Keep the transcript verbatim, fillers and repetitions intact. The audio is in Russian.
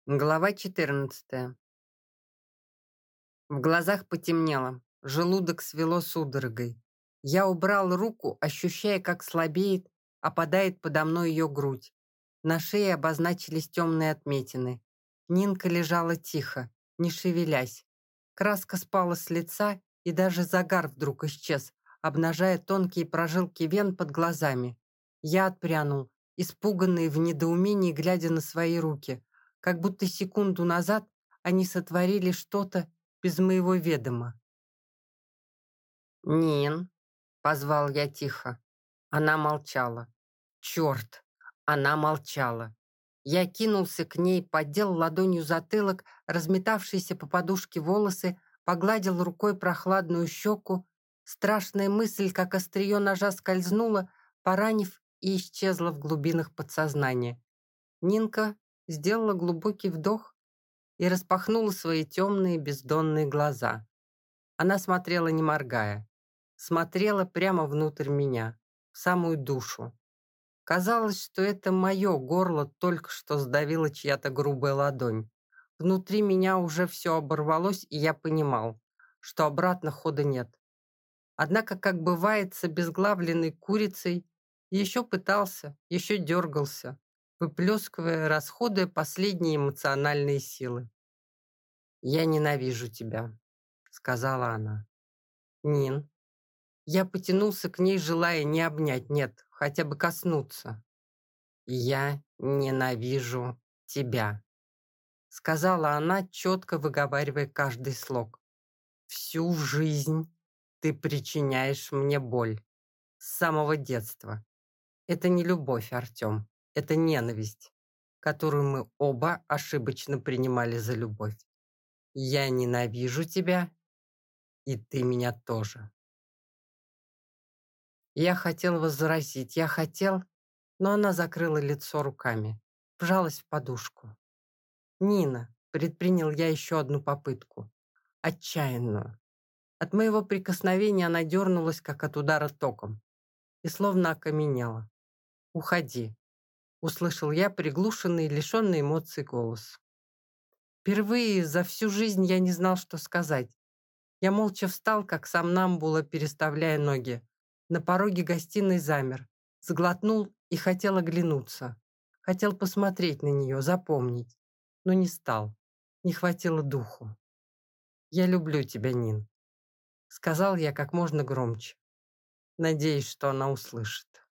Глава четырнадцатая. В глазах потемнело, желудок свело судорогой. Я убрал руку, ощущая, как слабеет, опадает подо мной ее грудь. На шее обозначились темные отметины. Нинка лежала тихо, не шевелясь. Краска спала с лица, и даже загар вдруг исчез, обнажая тонкие прожилки вен под глазами. Я отпрянул, испуганный в недоумении, глядя на свои руки, как будто секунду назад они сотворили что-то без моего ведома. «Нин», — позвал я тихо. Она молчала. Черт, она молчала. Я кинулся к ней, поддел ладонью затылок, разметавшиеся по подушке волосы, погладил рукой прохладную щеку. Страшная мысль, как острие ножа, скользнула, поранив и исчезла в глубинах подсознания. Нинка сделала глубокий вдох и распахнула свои темные бездонные глаза. Она смотрела, не моргая. Смотрела прямо внутрь меня, в самую душу. Казалось, что это мое горло только что сдавила чья-то грубая ладонь. Внутри меня уже все оборвалось, и я понимал, что обратно хода нет. Однако, как бывает с обезглавленной курицей, еще пытался, еще дергался, выплескивая, расходуя последние эмоциональные силы. «Я ненавижу тебя», — сказала она. «Нин». Я потянулся к ней, желая не обнять, нет, хотя бы коснуться. «Я ненавижу тебя», — сказала она, четко выговаривая каждый слог. «Всю жизнь ты причиняешь мне боль. С самого детства. Это не любовь, Артем, это ненависть, которую мы оба ошибочно принимали за любовь. Я ненавижу тебя, и ты меня тоже». Я хотел возразить, я хотел, но она закрыла лицо руками, вжалась в подушку. «Нина», — предпринял я еще одну попытку, отчаянную. От моего прикосновения она дернулась, как от удара током, и словно окаменела. «Уходи», — услышал я приглушенный, лишенный эмоций голос. Впервые за всю жизнь я не знал, что сказать. Я молча встал, как сомнамбула, переставляя ноги. На пороге гостиной замер, сглотнул и хотел оглянуться. Хотел посмотреть на нее, запомнить, но не стал. Не хватило духу. «Я люблю тебя, Нин», — сказал я как можно громче. Надеюсь, что она услышит.